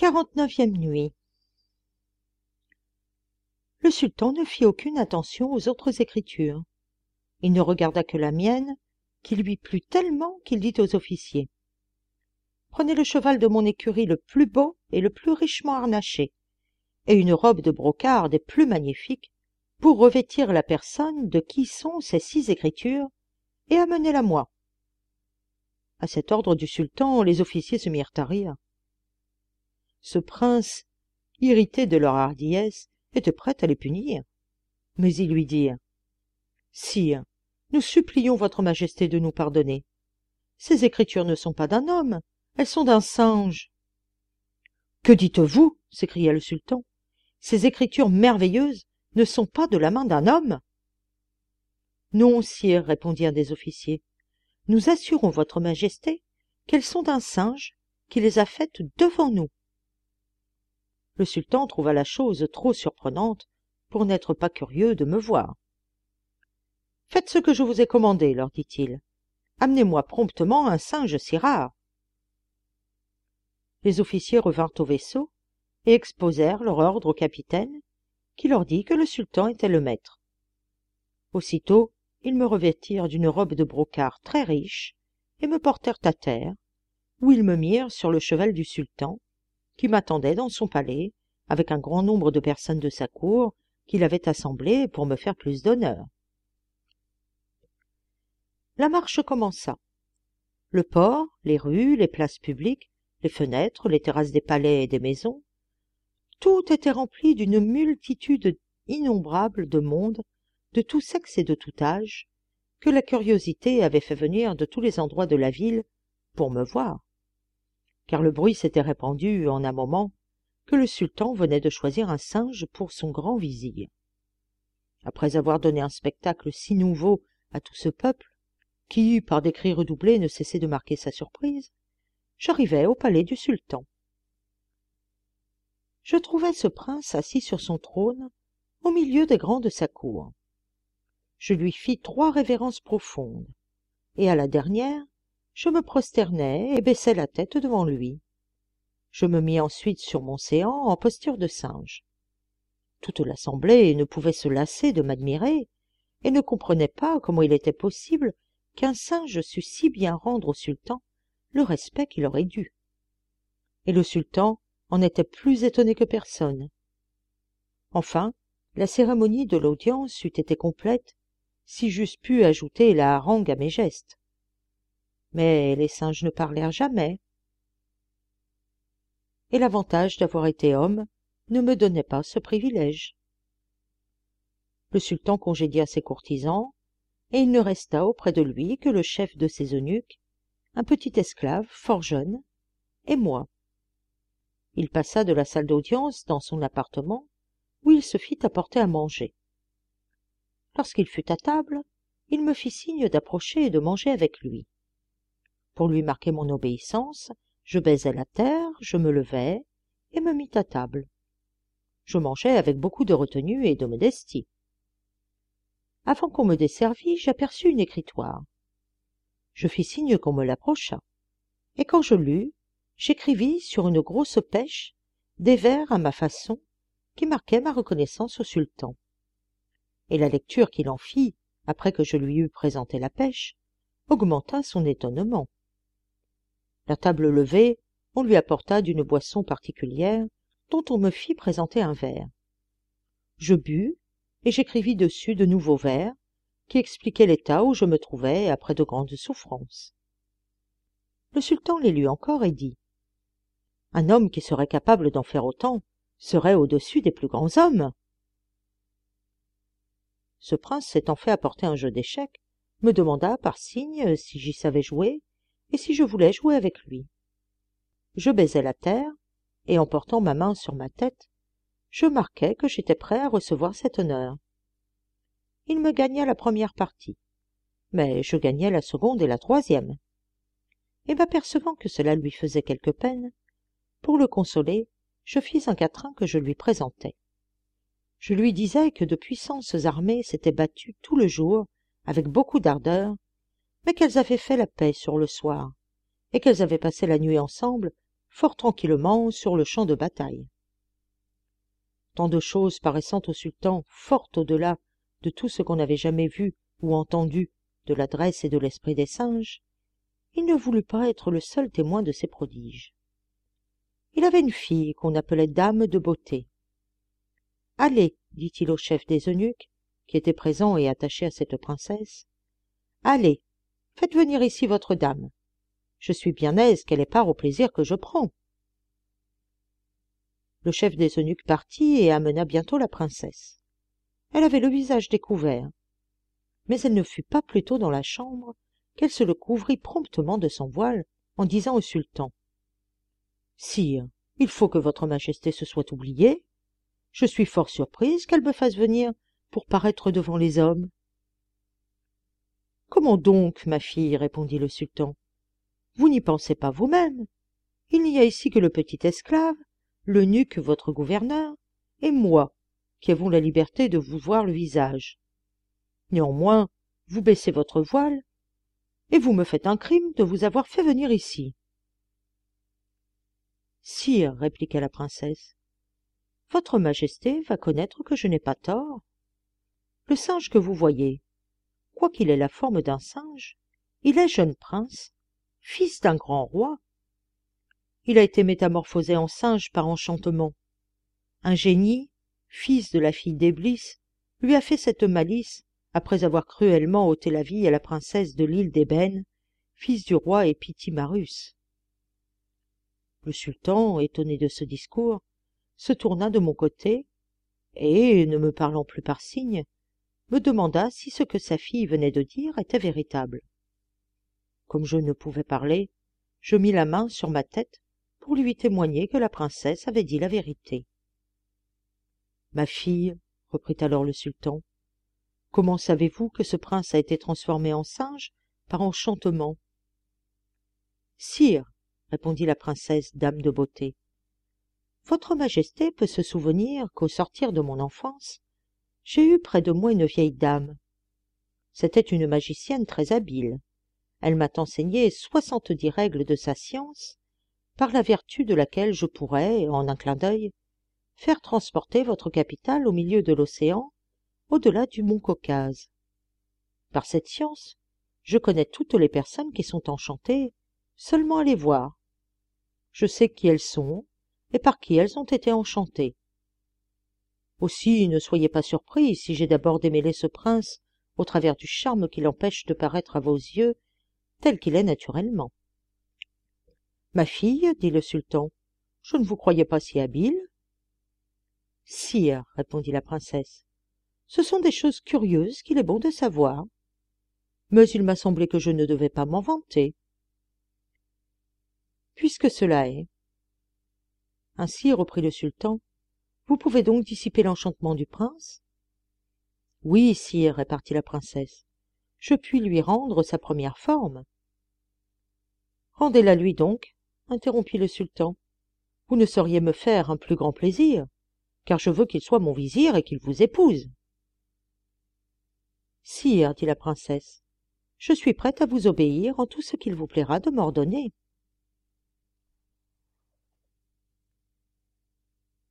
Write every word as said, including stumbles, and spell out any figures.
quarante-neuvième nuit. Le sultan ne fit aucune attention aux autres écritures. Il ne regarda que la mienne, qui lui plut tellement qu'il dit aux officiers : « Prenez le cheval de mon écurie le plus beau et le plus richement harnaché, et une robe de brocart des plus magnifiques, pour revêtir la personne de qui sont ces six écritures, et amenez-la moi. » À cet ordre du sultan, les officiers se mirent à rire. Ce prince, irrité de leur hardiesse, était prêt à les punir. Mais ils lui dirent : « Sire, nous supplions votre majesté de nous pardonner. Ces écritures ne sont pas d'un homme, elles sont d'un singe. »« Que dites-vous ? » s'écria le sultan. « Ces écritures merveilleuses ne sont pas de la main d'un homme ?»« Non, sire, répondirent des officiers. Nous assurons votre majesté qu'elles sont d'un singe qui les a faites devant nous. » Le sultan trouva la chose trop surprenante pour n'être pas curieux de me voir. « Faites ce que je vous ai commandé, leur dit-il. Amenez-moi promptement un singe si rare. » Les officiers revinrent au vaisseau et exposèrent leur ordre au capitaine, qui leur dit que le sultan était le maître. Aussitôt, ils me revêtirent d'une robe de brocart très riche et me portèrent à terre, où ils me mirent sur le cheval du sultan, qui m'attendait dans son palais, avec un grand nombre de personnes de sa cour qu'il avait assemblées pour me faire plus d'honneur. La marche commença. Le port, les rues, les places publiques, les fenêtres, les terrasses des palais et des maisons, tout était rempli d'une multitude innombrable de monde, de tout sexe et de tout âge, que la curiosité avait fait venir de tous les endroits de la ville pour me voir, car le bruit s'était répandu en un moment que le sultan venait de choisir un singe pour son grand vizir. Après avoir donné un spectacle si nouveau à tout ce peuple, qui, par des cris redoublés, ne cessait de marquer sa surprise, j'arrivai au palais du sultan. Je trouvai ce prince assis sur son trône, au milieu des grands de sa cour. Je lui fis trois révérences profondes, et à la dernière, je me prosternai et baissai la tête devant lui. Je me mis ensuite sur mon séant en posture de singe. Toute l'assemblée ne pouvait se lasser de m'admirer, et ne comprenait pas comment il était possible qu'un singe sût si bien rendre au sultan le respect qu'il aurait dû. Et le sultan en était plus étonné que personne. Enfin, la cérémonie de l'audience eût été complète si j'eusse pu ajouter la harangue à mes gestes. Mais les singes ne parlèrent jamais. Et l'avantage d'avoir été homme ne me donnait pas ce privilège. Le sultan congédia ses courtisans, et il ne resta auprès de lui que le chef de ses eunuques, un petit esclave fort jeune, et moi. Il passa de la salle d'audience dans son appartement, où il se fit apporter à manger. Lorsqu'il fut à table, il me fit signe d'approcher et de manger avec lui. Pour lui marquer mon obéissance, je baisai la terre, je me levai et me mis à table. Je mangeai avec beaucoup de retenue et de modestie. Avant qu'on me desservît, j'aperçus une écritoire. Je fis signe qu'on me l'approchât, et quand je lus, j'écrivis sur une grosse pêche des vers à ma façon qui marquaient ma reconnaissance au sultan. Et la lecture qu'il en fit, après que je lui eus présenté la pêche, augmenta son étonnement. La table levée, on lui apporta d'une boisson particulière dont on me fit présenter un verre. Je bus, et j'écrivis dessus de nouveaux vers qui expliquaient l'état où je me trouvais après de grandes souffrances. Le sultan les lut encore et dit : « Un homme qui serait capable d'en faire autant serait au-dessus des plus grands hommes. » Ce prince s'étant fait apporter un jeu d'échecs, me demanda par signe si j'y savais jouer et si je voulais jouer avec lui. Je baisai la terre, et en portant ma main sur ma tête, je marquai que j'étais prêt à recevoir cet honneur. Il me gagna la première partie, mais je gagnai la seconde et la troisième. Et m'apercevant que cela lui faisait quelque peine, pour le consoler, je fis un quatrain que je lui présentai. Je lui disais que de puissances armées s'étaient battues tout le jour, avec beaucoup d'ardeur, mais qu'elles avaient fait la paix sur le soir, et qu'elles avaient passé la nuit ensemble, fort tranquillement sur le champ de bataille. Tant de choses paraissant au sultan fort au-delà de tout ce qu'on avait jamais vu ou entendu de l'adresse et de l'esprit des singes, il ne voulut pas être le seul témoin de ces prodiges. Il avait une fille qu'on appelait Dame de Beauté. « Allez, dit-il au chef des eunuques, qui était présent et attaché à cette princesse, « allez, faites venir ici votre dame. Je suis bien aise qu'elle ait part au plaisir que je prends. » Le chef des eunuques partit et amena bientôt la princesse. Elle avait le visage découvert, mais elle ne fut pas plus tôt dans la chambre qu'elle se le couvrit promptement de son voile en disant au sultan: « Sire, il faut que votre majesté se soit oubliée. Je suis fort surprise qu'elle me fasse venir pour paraître devant les hommes. »« Comment donc, ma fille, répondit le sultan, vous n'y pensez pas vous-même. Il n'y a ici que le petit esclave, l'eunuque votre gouverneur, et moi, qui avons la liberté de vous voir le visage. Néanmoins, vous baissez votre voile, et vous me faites un crime de vous avoir fait venir ici. »« Sire, répliqua la princesse, votre majesté va connaître que je n'ai pas tort. Le singe que vous voyez, quoiqu'il ait la forme d'un singe, il est jeune prince, fils d'un grand roi. Il a été métamorphosé en singe par enchantement. Un génie, fils de la fille d'Éblis, lui a fait cette malice après avoir cruellement ôté la vie à la princesse de l'île d'Ébène, fils du roi Épitimarus. » Le sultan, étonné de ce discours, se tourna de mon côté et, ne me parlant plus par signes, me demanda si ce que sa fille venait de dire était véritable. Comme je ne pouvais parler, je mis la main sur ma tête pour lui témoigner que la princesse avait dit la vérité. « Ma fille, reprit alors le sultan, comment savez-vous que ce prince a été transformé en singe par enchantement ? » ?»« Sire, répondit la princesse Dame de Beauté, votre majesté peut se souvenir qu'au sortir de mon enfance, j'ai eu près de moi une vieille dame. C'était une magicienne très habile. Elle m'a enseigné soixante-dix règles de sa science, par la vertu de laquelle je pourrais, en un clin d'œil, faire transporter votre capitale au milieu de l'océan, au-delà du mont Caucase. Par cette science, je connais toutes les personnes qui sont enchantées, seulement à les voir. Je sais qui elles sont et par qui elles ont été enchantées. Aussi, ne soyez pas surpris si j'ai d'abord démêlé ce prince au travers du charme qui l'empêche de paraître à vos yeux tel qu'il est naturellement. »« Ma fille, dit le sultan, je ne vous croyais pas si habile. »« Sire, répondit la princesse, ce sont des choses curieuses qu'il est bon de savoir. Mais il m'a semblé que je ne devais pas m'en vanter. Puisque cela est. Ainsi, reprit le sultan, vous pouvez donc dissiper l'enchantement du prince ? » ?»« Oui, sire, répartit la princesse, je puis lui rendre sa première forme. »« Rendez-la lui donc, interrompit le sultan. Vous ne sauriez me faire un plus grand plaisir, car je veux qu'il soit mon vizir et qu'il vous épouse. »« Sire, dit la princesse, je suis prête à vous obéir en tout ce qu'il vous plaira de m'ordonner. »